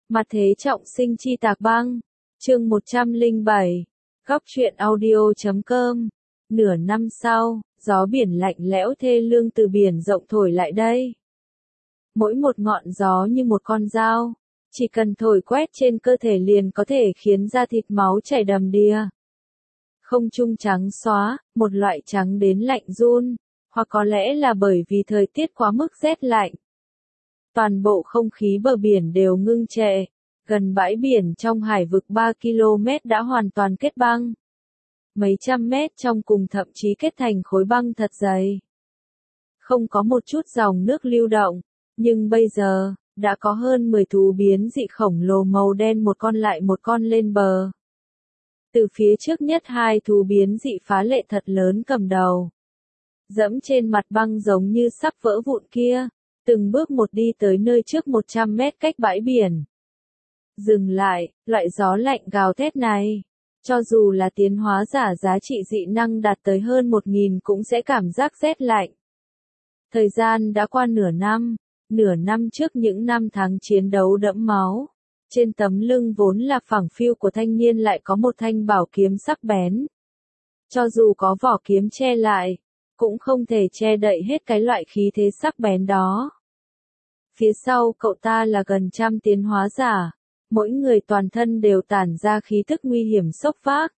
Mặt thế trọng sinh chi tạc băng. Chương 107. Góc truyện audio.com. Nửa năm sau, gió biển lạnh lẽo thê lương từ biển rộng thổi lại đây. Mỗi một ngọn gió như một con dao, chỉ cần thổi quét trên cơ thể liền có thể khiến da thịt máu chảy đầm đìa. Không trung trắng xóa, một loại trắng đến lạnh run, hoặc có lẽ là bởi vì thời tiết quá mức rét lạnh. Toàn bộ không khí bờ biển đều ngưng trệ, gần bãi biển trong hải vực 3 km đã hoàn toàn kết băng. Mấy trăm mét trong cùng thậm chí kết thành khối băng thật dày. Không có một chút dòng nước lưu động, nhưng bây giờ, đã có hơn 10 thú biến dị khổng lồ màu đen một con lại một con lên bờ. Từ phía trước nhất hai thú biến dị phá lệ thật lớn cầm đầu. Dẫm trên mặt băng giống như sắp vỡ vụn kia, từng bước một đi tới nơi trước 100 mét cách bãi biển. Dừng lại, loại gió lạnh gào thét này. Cho dù là tiến hóa giả giá trị dị năng đạt tới hơn 1000 cũng sẽ cảm giác rét lạnh. Thời gian đã qua nửa năm trước những năm tháng chiến đấu đẫm máu. Trên tấm lưng vốn là phẳng phiu của thanh niên lại có một thanh bảo kiếm sắc bén. Cho dù có vỏ kiếm che lại, cũng không thể che đậy hết cái loại khí thế sắc bén đó. Phía sau cậu ta là gần trăm tiến hóa giả, mỗi người toàn thân đều tản ra khí tức nguy hiểm sốc phác.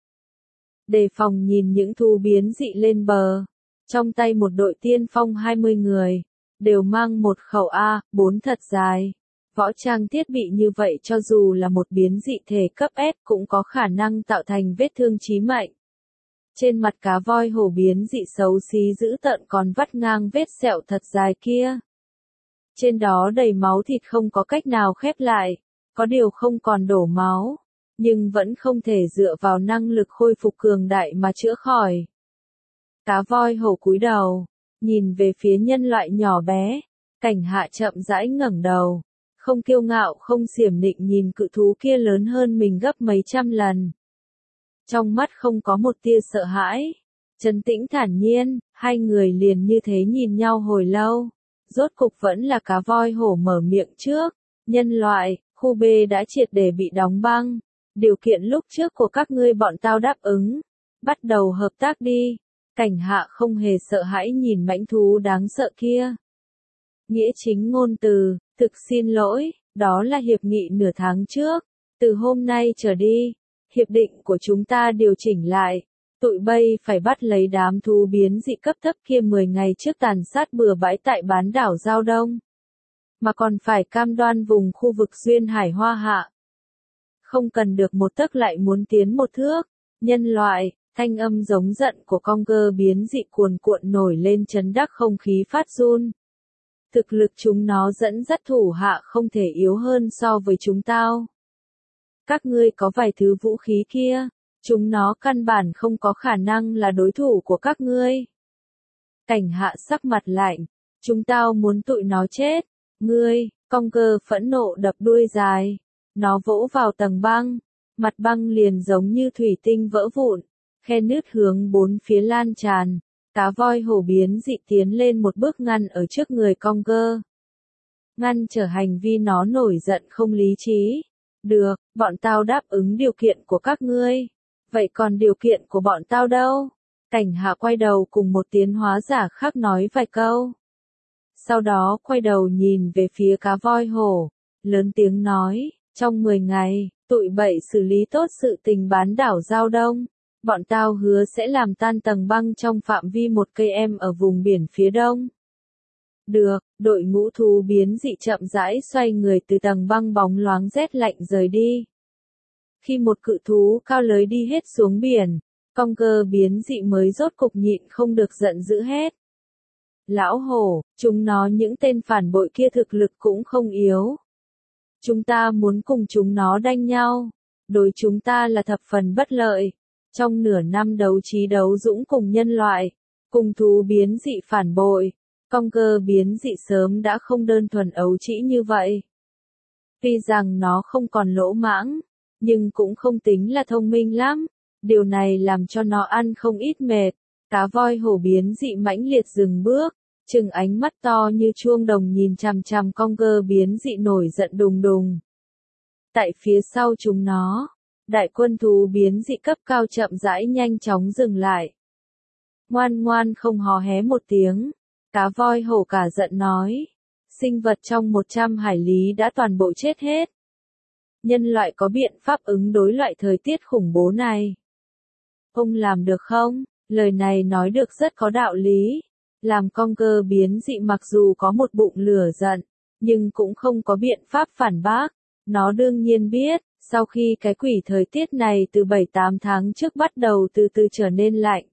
Đề phòng nhìn những thú biến dị lên bờ, trong tay một đội tiên phong 20 người, đều mang một khẩu A4 thật dài. Võ trang thiết bị như vậy cho dù là một biến dị thể cấp S cũng có khả năng tạo thành vết thương chí mệnh. Trên mặt cá voi hổ biến dị xấu xí dữ tợn còn vắt ngang vết sẹo thật dài kia. Trên đó đầy máu thịt không có cách nào khép lại, có điều không còn đổ máu, nhưng vẫn không thể dựa vào năng lực khôi phục cường đại mà chữa khỏi. Cá voi hổ cúi đầu, nhìn về phía nhân loại nhỏ bé, Cảnh Hạ chậm rãi ngẩng đầu, không kiêu ngạo không xiểm nịnh nhìn cự thú kia lớn hơn mình gấp mấy trăm lần. Trong mắt không có một tia sợ hãi, trấn tĩnh thản nhiên, hai người liền như thế nhìn nhau hồi lâu. Rốt cục vẫn là cá voi hổ mở miệng trước. Nhân loại, khu B đã triệt để bị đóng băng. Điều kiện lúc trước của các ngươi bọn tao đáp ứng. Bắt đầu hợp tác đi. Cảnh Hạ không hề sợ hãi nhìn mãnh thú đáng sợ kia. Nghĩa chính ngôn từ, thực xin lỗi, đó là hiệp nghị nửa tháng trước. Từ hôm nay trở đi, hiệp định của chúng ta điều chỉnh lại. Tụi bay phải bắt lấy đám thú biến dị cấp thấp kia 10 ngày trước tàn sát bừa bãi tại bán đảo Giao Đông. Mà còn phải cam đoan vùng khu vực duyên hải Hoa Hạ. Không cần được một tấc lại muốn tiến một thước. Nhân loại, thanh âm giống giận của con cơ biến dị cuồn cuộn nổi lên chấn đắc không khí phát run. Thực lực chúng nó dẫn dắt thủ hạ không thể yếu hơn so với chúng tao. Các ngươi có vài thứ vũ khí kia. Chúng nó căn bản không có khả năng là đối thủ của các ngươi. Cảnh Hạ sắc mặt lạnh. Chúng tao muốn tụi nó chết. Ngươi, con cơ phẫn nộ đập đuôi dài. Nó vỗ vào tầng băng. Mặt băng liền giống như thủy tinh vỡ vụn. Khe nứt hướng bốn phía lan tràn. Cá voi hổ biến dị tiến lên một bước ngăn ở trước người con cơ. Ngăn trở hành vi nó nổi giận không lý trí. Được, bọn tao đáp ứng điều kiện của các ngươi. Vậy còn điều kiện của bọn tao đâu? Cảnh Hạ quay đầu cùng một tiến hóa giả khác nói vài câu. Sau đó quay đầu nhìn về phía cá voi hổ, lớn tiếng nói, trong 10 ngày, tụi bậy xử lý tốt sự tình bán đảo Giao Đông. Bọn tao hứa sẽ làm tan tầng băng trong phạm vi 1 km ở vùng biển phía đông. Được, đội ngũ thú biến dị chậm rãi xoay người từ tầng băng bóng loáng rét lạnh rời đi. Khi một cự thú cao lới đi hết xuống biển, con cơ biến dị mới rốt cục nhịn không được giận dữ hết. Lão hổ, chúng nó những tên phản bội kia thực lực cũng không yếu. Chúng ta muốn cùng chúng nó đanh nhau. Đối chúng ta là thập phần bất lợi. Trong nửa năm đấu trí đấu dũng cùng nhân loại, cùng thú biến dị phản bội, con cơ biến dị sớm đã không đơn thuần ấu trĩ như vậy. Tuy rằng nó không còn lỗ mãng, nhưng cũng không tính là thông minh lắm. Điều này làm cho nó ăn không ít mệt. Cá voi hổ biến dị mãnh liệt dừng bước, trừng ánh mắt to như chuông đồng nhìn chằm chằm con cơ biến dị nổi giận đùng đùng. Tại phía sau chúng nó, đại quân thú biến dị cấp cao chậm rãi nhanh chóng dừng lại. Ngoan ngoan không hò hé một tiếng, cá voi hổ cả giận nói. Sinh vật trong 100 hải lý đã toàn bộ chết hết. Nhân loại có biện pháp ứng đối loại thời tiết khủng bố này. Ông làm được không? Lời này nói được rất có đạo lý. Làm con cơ biến dị mặc dù có một bụng lửa giận, nhưng cũng không có biện pháp phản bác. Nó đương nhiên biết, sau khi cái quỷ thời tiết này từ 7-8 tháng trước bắt đầu từ từ trở nên lạnh.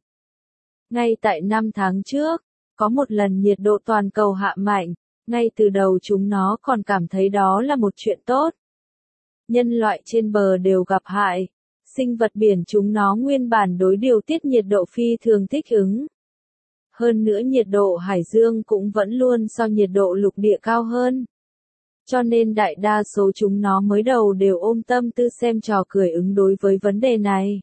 Ngay tại 5 tháng trước, có một lần nhiệt độ toàn cầu hạ mạnh, ngay từ đầu chúng nó còn cảm thấy đó là một chuyện tốt. Nhân loại trên bờ đều gặp hại, sinh vật biển chúng nó nguyên bản đối điều tiết nhiệt độ phi thường thích ứng. Hơn nữa nhiệt độ hải dương cũng vẫn luôn so nhiệt độ lục địa cao hơn. Cho nên đại đa số chúng nó mới đầu đều ôm tâm tư xem trò cười ứng đối với vấn đề này.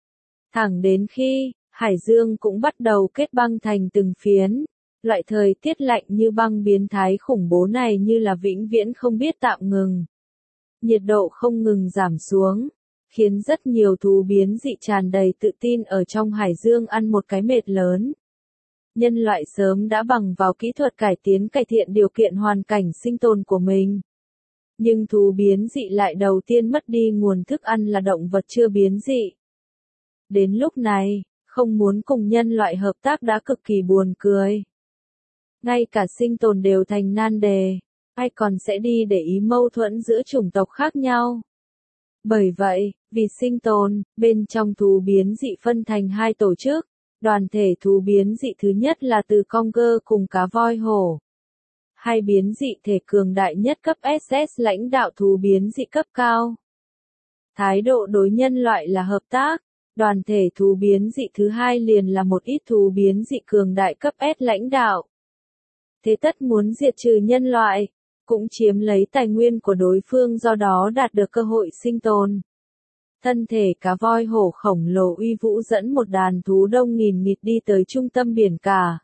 Thẳng đến khi, hải dương cũng bắt đầu kết băng thành từng phiến. Loại thời tiết lạnh như băng biến thái khủng bố này như là vĩnh viễn không biết tạm ngừng. Nhiệt độ không ngừng giảm xuống, khiến rất nhiều thú biến dị tràn đầy tự tin ở trong hải dương ăn một cái mệt lớn. Nhân loại sớm đã bằng vào kỹ thuật cải thiện điều kiện hoàn cảnh sinh tồn của mình. Nhưng thú biến dị lại đầu tiên mất đi nguồn thức ăn là động vật chưa biến dị. Đến lúc này, không muốn cùng nhân loại hợp tác đã cực kỳ buồn cười. Ngay cả sinh tồn đều thành nan đề, ai còn sẽ đi để ý mâu thuẫn giữa chủng tộc khác nhau. Bởi vậy, vì sinh tồn, bên trong thú biến dị phân thành hai tổ chức. Đoàn thể thú biến dị thứ nhất là từ con cơ cùng cá voi hổ. Hai biến dị thể cường đại nhất cấp SS lãnh đạo thú biến dị cấp cao. Thái độ đối nhân loại là hợp tác. Đoàn thể thú biến dị thứ hai liền là một ít thú biến dị cường đại cấp S lãnh đạo. Thế tất muốn diệt trừ nhân loại, cũng chiếm lấy tài nguyên của đối phương do đó đạt được cơ hội sinh tồn. Thân thể cá voi hổ khổng lồ uy vũ dẫn một đàn thú đông nghìn nghịt đi tới trung tâm biển cả.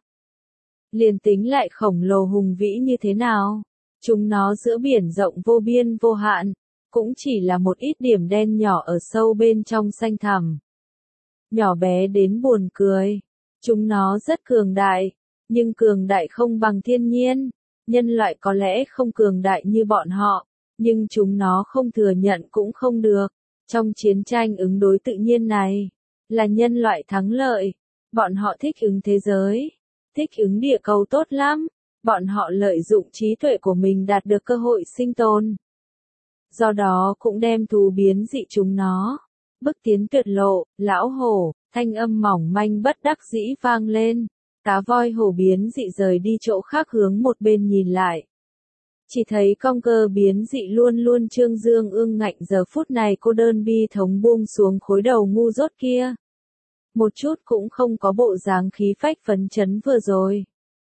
Liền tính lại khổng lồ hùng vĩ như thế nào, chúng nó giữa biển rộng vô biên vô hạn, cũng chỉ là một ít điểm đen nhỏ ở sâu bên trong xanh thẳm. Nhỏ bé đến buồn cười, chúng nó rất cường đại, nhưng cường đại không bằng thiên nhiên. Nhân loại có lẽ không cường đại như bọn họ, nhưng chúng nó không thừa nhận cũng không được. Trong chiến tranh ứng đối tự nhiên này, là nhân loại thắng lợi. Bọn họ thích ứng thế giới, thích ứng địa cầu tốt lắm. Bọn họ lợi dụng trí tuệ của mình đạt được cơ hội sinh tồn. Do đó cũng đem thú biến dị chúng nó bước tiến tuyệt lộ. Lão hổ, thanh âm mỏng manh bất đắc dĩ vang lên. Cá voi hổ biến dị rời đi chỗ khác hướng một bên nhìn lại. Chỉ thấy con cơ biến dị luôn luôn trương dương ương ngạnh giờ phút này cô đơn bi thống buông xuống khối đầu ngu dốt kia. Một chút cũng không có bộ dáng khí phách phấn chấn vừa rồi.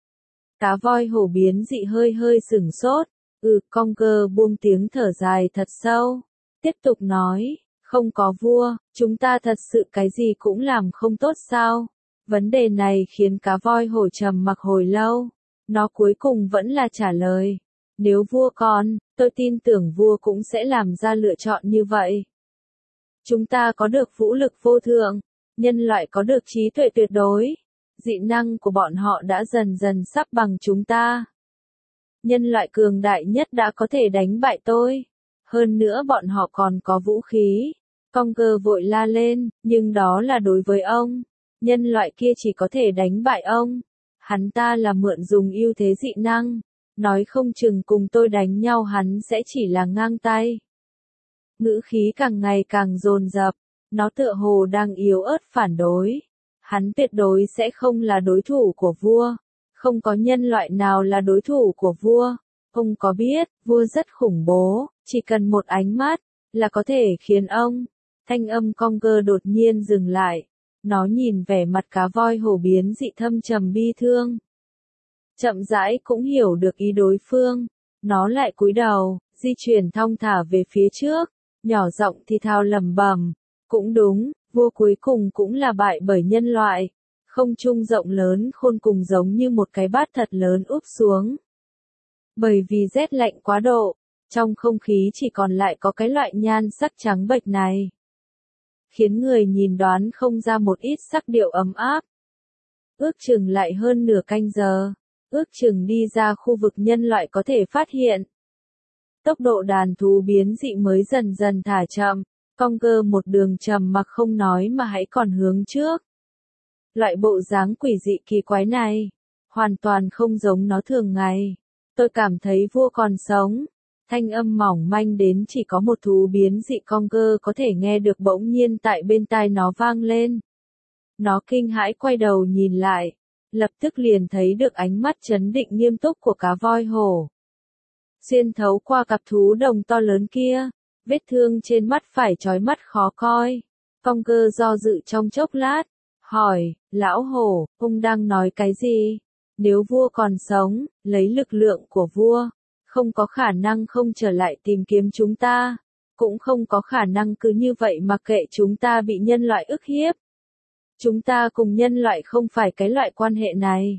Cá voi hổ biến dị hơi hơi sửng sốt, con cơ buông tiếng thở dài thật sâu. Tiếp tục nói, không có vua, chúng ta thật sự cái gì cũng làm không tốt sao? Vấn đề này khiến cá voi hổ trầm mặc hồi lâu. Nó cuối cùng vẫn là trả lời. Nếu vua còn, tôi tin tưởng vua cũng sẽ làm ra lựa chọn như vậy. Chúng ta có được vũ lực vô thượng, nhân loại có được trí tuệ tuyệt đối. Dị năng của bọn họ đã dần dần sắp bằng chúng ta. Nhân loại cường đại nhất đã có thể đánh bại tôi. Hơn nữa bọn họ còn có vũ khí. Con cơ vội la lên, nhưng đó là đối với ông. Nhân loại kia chỉ có thể đánh bại ông. Hắn ta là mượn dùng ưu thế dị năng. Nói không chừng cùng tôi đánh nhau hắn sẽ chỉ là ngang tay. Ngữ khí càng ngày càng dồn dập. Nó tựa hồ đang yếu ớt phản đối. Hắn tuyệt đối sẽ không là đối thủ của vua. Không có nhân loại nào là đối thủ của vua. Ông có biết, vua rất khủng bố, chỉ cần một ánh mắt, là có thể khiến ông. Thanh âm con cơ đột nhiên dừng lại. Nó nhìn vẻ mặt cá voi hổ biến dị thâm trầm bi thương. Chậm rãi cũng hiểu được ý đối phương. Nó lại cúi đầu, di chuyển thong thả về phía trước. Nhỏ giọng thì thào lẩm bẩm. Cũng đúng, vua cuối cùng cũng là bại bởi nhân loại. Không trung rộng lớn khôn cùng giống như một cái bát thật lớn úp xuống. Bởi vì rét lạnh quá độ, Trong không khí chỉ còn lại có cái loại nhan sắc trắng bệch này, khiến người nhìn đoán không ra một ít sắc điệu ấm áp. Ước chừng lại hơn nửa canh giờ, ước chừng đi ra khu vực nhân loại có thể phát hiện. Tốc độ đàn thú biến dị mới dần dần thả chậm, Conker một đường trầm mặc không nói mà hãy còn hướng trước. Loại bộ dáng quỷ dị kỳ quái này, hoàn toàn không giống nó thường ngày. Tôi cảm thấy vua còn sống. Thanh âm mỏng manh đến chỉ có một thú biến dị Conker có thể nghe được bỗng nhiên tại bên tai nó vang lên. Nó kinh hãi quay đầu nhìn lại, lập tức liền thấy được ánh mắt trấn định nghiêm túc của cá voi hổ. Xuyên thấu qua cặp thú đồng to lớn kia, vết thương trên mắt phải chói mắt khó coi. Conker do dự trong chốc lát, hỏi, lão hổ, ông đang nói cái gì? Nếu vua còn sống, lấy lực lượng của vua, không có khả năng không trở lại tìm kiếm chúng ta, cũng không có khả năng cứ như vậy mà kệ chúng ta bị nhân loại ức hiếp. Chúng ta cùng nhân loại không phải cái loại quan hệ này.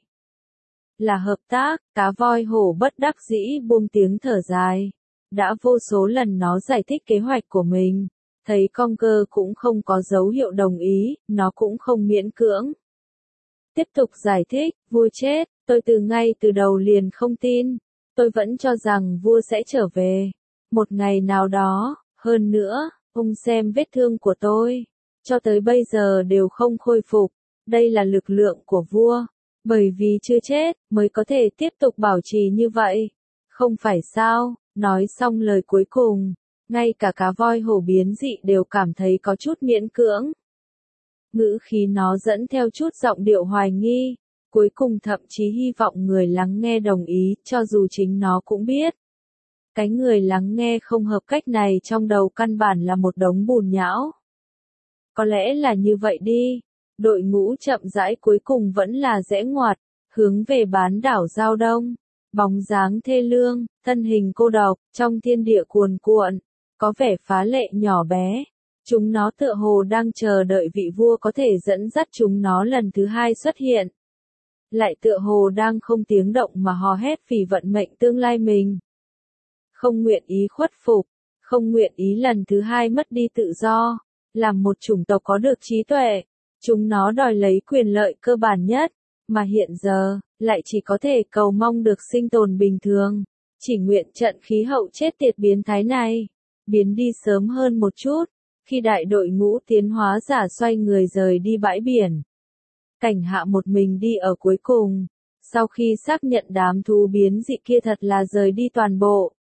Là hợp tác, cá voi hổ bất đắc dĩ buông tiếng thở dài. Đã vô số lần nó giải thích kế hoạch của mình, thấy Conker cũng không có dấu hiệu đồng ý, nó cũng không miễn cưỡng. Tiếp tục giải thích, vua chết, tôi ngay từ đầu liền không tin. Tôi vẫn cho rằng vua sẽ trở về. Một ngày nào đó, hơn nữa, ông xem vết thương của tôi. Cho tới bây giờ đều không khôi phục. Đây là lực lượng của vua. Bởi vì chưa chết, mới có thể tiếp tục bảo trì như vậy. Không phải sao, nói xong lời cuối cùng. Ngay cả cá voi hổ biến dị đều cảm thấy có chút miễn cưỡng. Ngữ khí nó dẫn theo chút giọng điệu hoài nghi. Cuối cùng thậm chí hy vọng người lắng nghe đồng ý, cho dù chính nó cũng biết. Cái người lắng nghe không hợp cách này trong đầu căn bản là một đống bùn nhão. Có lẽ là như vậy đi. Đội ngũ chậm rãi cuối cùng vẫn là rẽ ngoặt, hướng về bán đảo Giao Đông. Bóng dáng thê lương, thân hình cô độc, trong thiên địa cuồn cuộn, có vẻ phá lệ nhỏ bé. Chúng nó tựa hồ đang chờ đợi vị vua có thể dẫn dắt chúng nó lần thứ hai xuất hiện. Lại tựa hồ đang không tiếng động mà hò hét vì vận mệnh tương lai mình. Không nguyện ý khuất phục, không nguyện ý lần thứ hai mất đi tự do, làm một chủng tộc có được trí tuệ. Chúng nó đòi lấy quyền lợi cơ bản nhất, mà hiện giờ, lại chỉ có thể cầu mong được sinh tồn bình thường. Chỉ nguyện trận khí hậu chết tiệt biến thái này, biến đi sớm hơn một chút, khi đại đội ngũ tiến hóa giả xoay người rời đi bãi biển. Cảnh Hạ một mình đi ở cuối cùng, sau khi xác nhận đám thú biến dị kia thật là rời đi toàn bộ.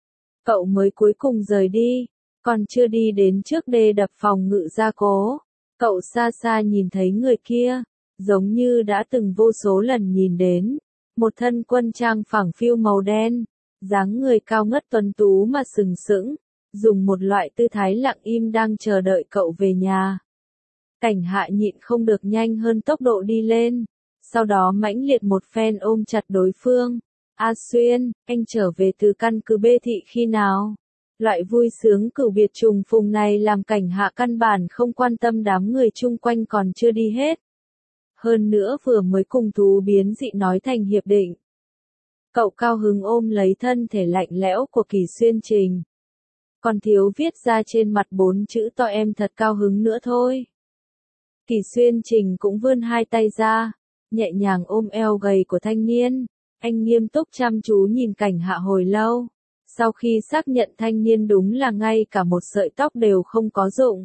Cậu mới cuối cùng rời đi, còn chưa đi đến trước đê đập phòng ngự gia cố. Cậu xa xa nhìn thấy người kia, giống như đã từng vô số lần nhìn đến. Một thân quân trang phẳng phiu màu đen, dáng người cao ngất tuấn tú mà sừng sững, dùng một loại tư thái lặng im đang chờ đợi cậu về nhà. Cảnh Hạ nhịn không được nhanh hơn tốc độ đi lên, sau đó mãnh liệt một phen ôm chặt đối phương. A Xuyên, anh trở về từ căn cứ Bê Thị khi nào? Loại vui sướng cửu biệt trùng phùng này làm Cảnh Hạ căn bản không quan tâm đám người chung quanh còn chưa đi hết. Hơn nữa vừa mới cùng thú biến dị nói thành hiệp định. Cậu cao hứng ôm lấy thân thể lạnh lẽo của Kỳ Xuyên Trình. Còn thiếu viết ra trên mặt 4 chữ to em thật cao hứng nữa thôi. Kỳ Xuyên Trình cũng vươn hai tay ra, nhẹ nhàng ôm eo gầy của thanh niên. Anh nghiêm túc chăm chú nhìn Cảnh Hạ hồi lâu. Sau khi xác nhận thanh niên đúng là ngay cả một sợi tóc đều không có dụng,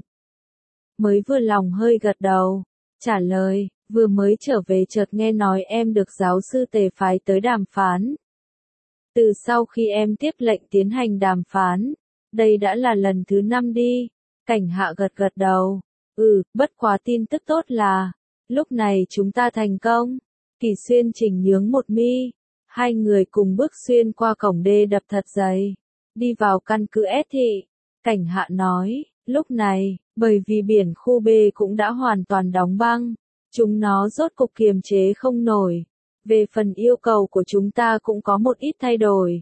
mới vừa lòng hơi gật đầu, trả lời, vừa mới trở về chợt nghe nói em được giáo sư Tề phái tới đàm phán. Từ sau khi em tiếp lệnh tiến hành đàm phán, đây đã là lần thứ 5 đi. Cảnh Hạ gật gật đầu, bất quá tin tức tốt là, lúc này chúng ta thành công. Kỳ Xuyên Trình nhướng một mi. Hai người cùng bước xuyên qua cổng đê đập thật dày, đi vào căn cứ S Thị. Cảnh Hạ nói, lúc này, bởi vì biển khu B cũng đã hoàn toàn đóng băng, chúng nó rốt cục kiềm chế không nổi. Về phần yêu cầu của chúng ta cũng có một ít thay đổi.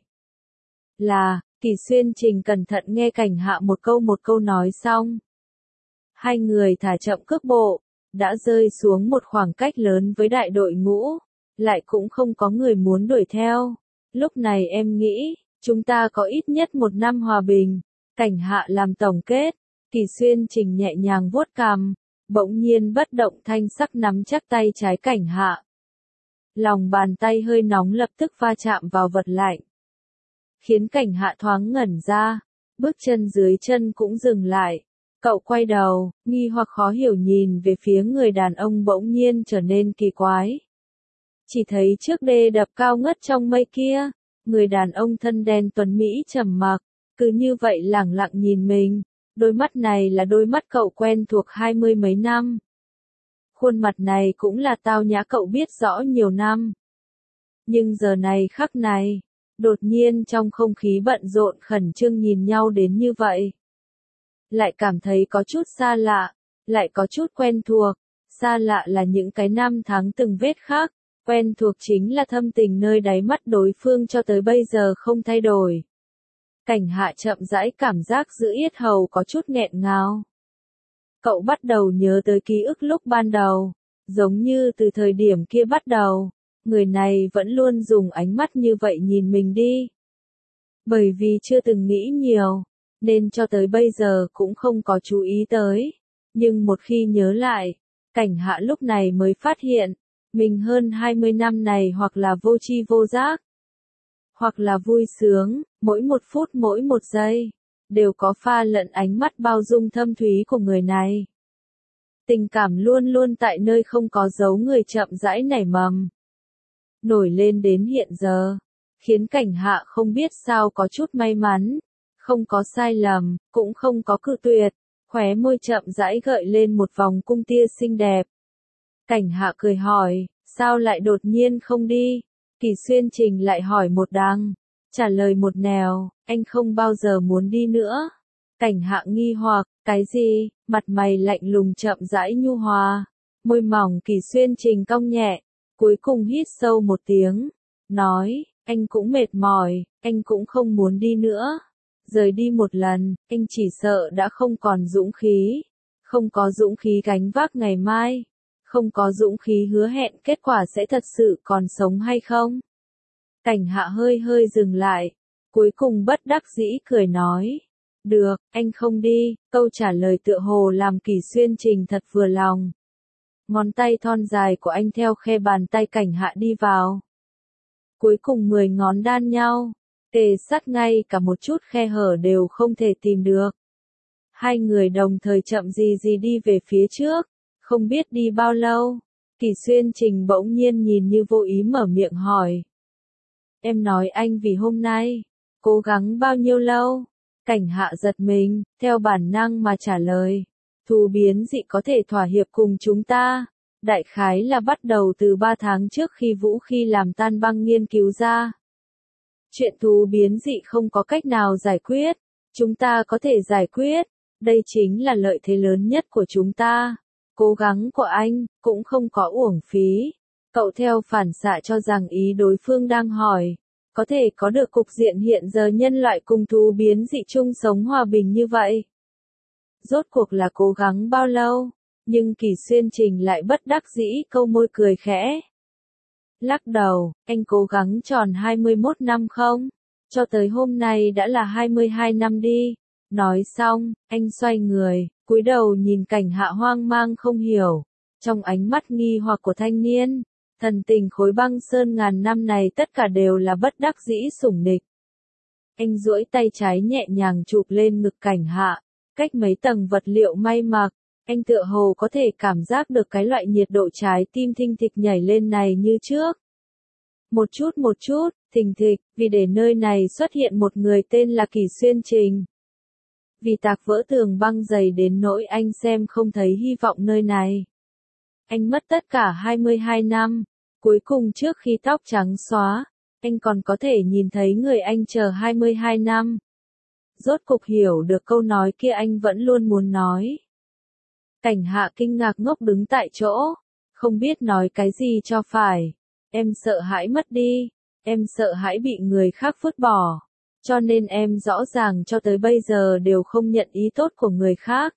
Kỳ Xuyên Trình cẩn thận nghe Cảnh Hạ một câu nói xong. Hai người thả chậm cước bộ, đã rơi xuống một khoảng cách lớn với đại đội ngũ. Lại cũng không có người muốn đuổi theo. Lúc này em nghĩ, Chúng ta có ít nhất 1 năm hòa bình. Cảnh Hạ làm tổng kết. Kỳ Xuyên Trình nhẹ nhàng vuốt cằm, bỗng nhiên bất động thanh sắc nắm chắc tay trái Cảnh Hạ. Lòng bàn tay hơi nóng lập tức va chạm vào vật lạnh, khiến Cảnh Hạ thoáng ngẩn ra, bước chân dưới chân cũng dừng lại. Cậu quay đầu, nghi hoặc khó hiểu nhìn về phía người đàn ông bỗng nhiên trở nên kỳ quái. Chỉ thấy trước đê đập cao ngất trong mây kia, người đàn ông thân đen tuấn Mỹ trầm mặc, cứ như vậy lẳng lặng nhìn mình. Đôi mắt này là đôi mắt cậu quen thuộc 20 mấy năm. Khuôn mặt này cũng là tao nhã cậu biết rõ nhiều năm. Nhưng giờ này khắc này, đột nhiên trong không khí bận rộn khẩn trương nhìn nhau đến như vậy. Lại cảm thấy có chút xa lạ, lại có chút quen thuộc. Xa lạ là những cái năm tháng từng vết khác, quen thuộc chính là thâm tình nơi đáy mắt đối phương cho tới bây giờ không thay đổi. Cảnh Hạ chậm rãi cảm giác giữa yết hầu có chút nghẹn ngào. Cậu bắt đầu nhớ tới ký ức lúc ban đầu, giống như từ thời điểm kia bắt đầu, người này vẫn luôn dùng ánh mắt như vậy nhìn mình đi. Bởi vì chưa từng nghĩ nhiều, nên cho tới bây giờ cũng không có chú ý tới. Nhưng một khi nhớ lại, Cảnh Hạ lúc này mới phát hiện, mình hơn 20 năm này hoặc là vô tri vô giác, hoặc là vui sướng, mỗi 1 phút mỗi 1 giây, đều có pha lẫn ánh mắt bao dung thâm thúy của người này. Tình cảm luôn luôn tại nơi không có dấu người chậm rãi nảy mầm. Nổi lên đến hiện giờ, khiến Cảnh Hạ không biết sao có chút may mắn, không có sai lầm, cũng không có cự tuyệt, khóe môi chậm rãi gợi lên một vòng cung tia xinh đẹp. Cảnh Hạ cười hỏi, sao lại đột nhiên không đi? Kỳ Xuyên Trình lại hỏi một đằng, trả lời một nẻo, anh không bao giờ muốn đi nữa. Cảnh Hạ nghi hoặc, cái gì? Mặt mày lạnh lùng chậm rãi nhu hòa, môi mỏng Kỳ Xuyên Trình cong nhẹ, cuối cùng hít sâu một tiếng, nói, anh cũng mệt mỏi, anh cũng không muốn đi nữa. Rời đi một lần, anh chỉ sợ đã không còn dũng khí, không có dũng khí gánh vác ngày mai, không có dũng khí hứa hẹn kết quả sẽ thật sự còn sống hay không. Cảnh Hạ hơi hơi dừng lại, cuối cùng bất đắc dĩ cười nói, được, anh không đi. Câu trả lời tựa hồ làm Kỳ Xuyên Trình thật vừa lòng. Ngón tay thon dài của anh theo khe bàn tay Cảnh Hạ đi vào. Cuối cùng 10 ngón đan nhau, kề sát ngay cả một chút khe hở đều không thể tìm được. Hai người đồng thời chậm gì gì đi về phía trước, không biết đi bao lâu. Kỳ Xuyên Trình bỗng nhiên nhìn như vô ý mở miệng hỏi. Em nói anh vì hôm nay, cố gắng bao nhiêu lâu? Cảnh Hạ giật mình, theo bản năng mà trả lời. Thú biến dị có thể thỏa hiệp cùng chúng ta. Đại khái là bắt đầu từ 3 tháng trước khi Vũ Khi làm tan băng nghiên cứu ra. Chuyện thú biến dị không có cách nào giải quyết. Chúng ta có thể giải quyết. Đây chính là lợi thế lớn nhất của chúng ta. Cố gắng của anh, cũng không có uổng phí. Cậu theo phản xạ cho rằng ý đối phương đang hỏi. Có thể có được cục diện hiện giờ nhân loại cùng thú biến dị chung sống hòa bình như vậy. Rốt cuộc là cố gắng bao lâu? Nhưng Kỳ Xuyên Trình lại bất đắc dĩ câu môi cười khẽ. Lắc đầu, anh cố gắng tròn 21 năm không? Cho tới hôm nay đã là 22 năm đi. Nói xong, anh xoay người, cúi đầu nhìn Cảnh Hạ hoang mang không hiểu. Trong ánh mắt nghi hoặc của thanh niên, thần tình khối băng sơn ngàn năm này tất cả đều là bất đắc dĩ sủng nịch. Anh duỗi tay trái nhẹ nhàng chụp lên ngực Cảnh Hạ, cách mấy tầng vật liệu may mặc. Anh tựa hồ có thể cảm giác được cái loại nhiệt độ trái tim thình thịch nhảy lên này như trước. Một chút, thình thịch, vì để nơi này xuất hiện một người tên là Kỳ Xuyên Trình. Vì tạc vỡ tường băng dày đến nỗi anh xem không thấy hy vọng nơi này. Anh mất tất cả 22 năm, cuối cùng trước khi tóc trắng xóa, anh còn có thể nhìn thấy người anh chờ 22 năm. Rốt cục hiểu được câu nói kia anh vẫn luôn muốn nói. Cảnh Hạ kinh ngạc ngốc đứng tại chỗ, không biết nói cái gì cho phải. Em sợ hãi mất đi, em sợ hãi bị người khác vứt bỏ, cho nên em rõ ràng cho tới bây giờ đều không nhận ý tốt của người khác.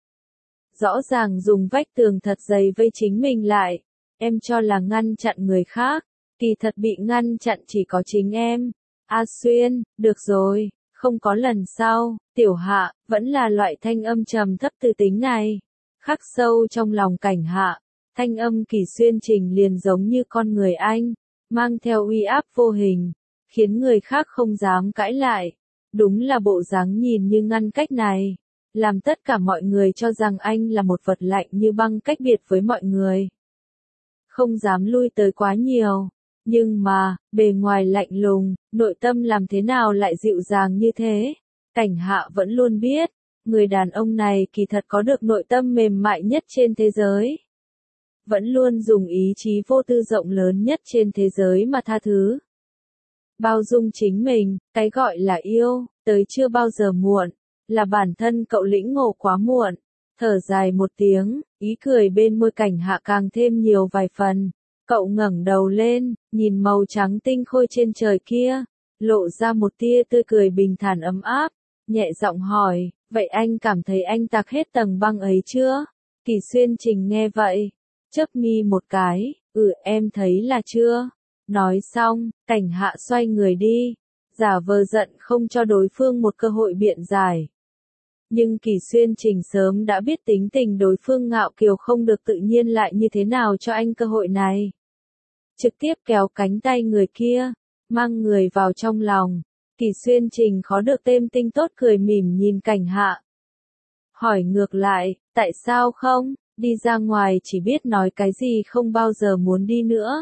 Rõ ràng dùng vách tường thật dày vây chính mình lại, em cho là ngăn chặn người khác, kỳ thật bị ngăn chặn chỉ có chính em. A Xuyên, được rồi, không có lần sau, Tiểu Hạ, vẫn là loại thanh âm trầm thấp tư tính này. Khắc sâu trong lòng Cảnh Hạ, thanh âm Kỳ Xuyên Trình liền giống như con người anh, mang theo uy áp vô hình, khiến người khác không dám cãi lại. Đúng là bộ dáng nhìn như ngăn cách này, làm tất cả mọi người cho rằng anh là một vật lạnh như băng cách biệt với mọi người. Không dám lui tới quá nhiều. Nhưng mà, bề ngoài lạnh lùng, nội tâm làm thế nào lại dịu dàng như thế? Cảnh Hạ vẫn luôn biết, người đàn ông này kỳ thật có được nội tâm mềm mại nhất trên thế giới. Vẫn luôn dùng ý chí vô tư rộng lớn nhất trên thế giới mà tha thứ. Bao dung chính mình, cái gọi là yêu, tới chưa bao giờ muộn, là bản thân cậu lĩnh ngộ quá muộn. Thở dài một tiếng, ý cười bên môi Cảnh Hạ càng thêm nhiều vài phần. Cậu ngẩng đầu lên, nhìn màu trắng tinh khôi trên trời kia, lộ ra một tia tươi cười bình thản ấm áp, nhẹ giọng hỏi, vậy anh cảm thấy anh tạc hết tầng băng ấy chưa? Kỳ Xuyên Trình nghe vậy, chớp mi một cái, em thấy là chưa. Nói xong, Cảnh Hạ xoay người đi, giả vờ giận không cho đối phương một cơ hội biện giải. Nhưng Kỳ Xuyên Trình sớm đã biết tính tình đối phương ngạo kiều không được tự nhiên lại như thế nào cho anh cơ hội này. Trực tiếp kéo cánh tay người kia, mang người vào trong lòng. Kỳ Xuyên Trình khó được thêm tinh tốt cười mỉm nhìn Cảnh Hạ. Hỏi ngược lại, tại sao không, đi ra ngoài chỉ biết nói cái gì không bao giờ muốn đi nữa.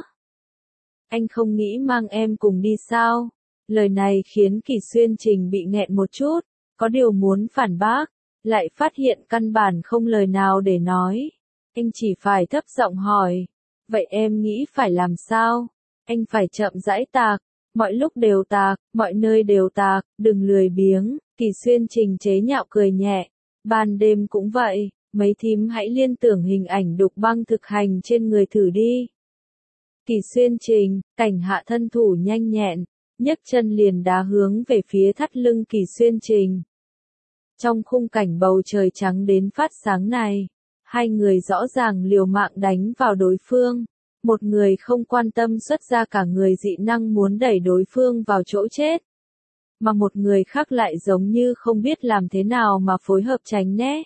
Anh không nghĩ mang em cùng đi sao? Lời này khiến Kỳ Xuyên Trình bị nghẹn một chút, có điều muốn phản bác, lại phát hiện căn bản không lời nào để nói. Anh chỉ phải thấp giọng hỏi, vậy em nghĩ phải làm sao? Anh phải chậm rãi tạc, mọi lúc đều tạc, mọi nơi đều tạc, đừng lười biếng. Kỳ Xuyên Trình chế nhạo cười nhẹ, ban đêm cũng vậy, mấy thím hãy liên tưởng hình ảnh đục băng thực hành trên người thử đi. Kỳ Xuyên Trình, Cảnh Hạ thân thủ nhanh nhẹn, nhấc chân liền đá hướng về phía thắt lưng Kỳ Xuyên Trình. Trong khung cảnh bầu trời trắng đến phát sáng này, hai người rõ ràng liều mạng đánh vào đối phương. Một người không quan tâm xuất ra cả người dị năng muốn đẩy đối phương vào chỗ chết. Mà một người khác lại giống như không biết làm thế nào mà phối hợp tránh né.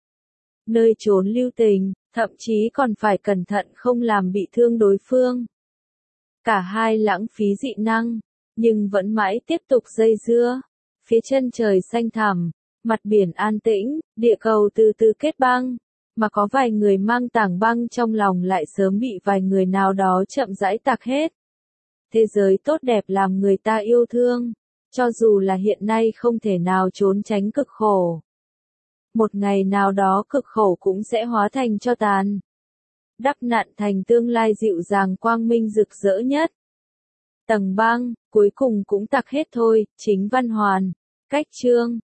Nơi trốn lưu tình, thậm chí còn phải cẩn thận không làm bị thương đối phương. Cả hai lãng phí dị năng, nhưng vẫn mãi tiếp tục dây dưa. Phía chân trời xanh thẳm, mặt biển an tĩnh, địa cầu từ từ kết băng. Mà có vài người mang tảng băng trong lòng lại sớm bị vài người nào đó chậm rãi tạc hết. Thế giới tốt đẹp làm người ta yêu thương, cho dù là hiện nay không thể nào trốn tránh cực khổ. Một ngày nào đó cực khổ cũng sẽ hóa thành tro tàn. Đắp nặn thành tương lai dịu dàng quang minh rực rỡ nhất. Tầng băng, cuối cùng cũng tạc hết thôi, chính văn hoàn. Cách chương.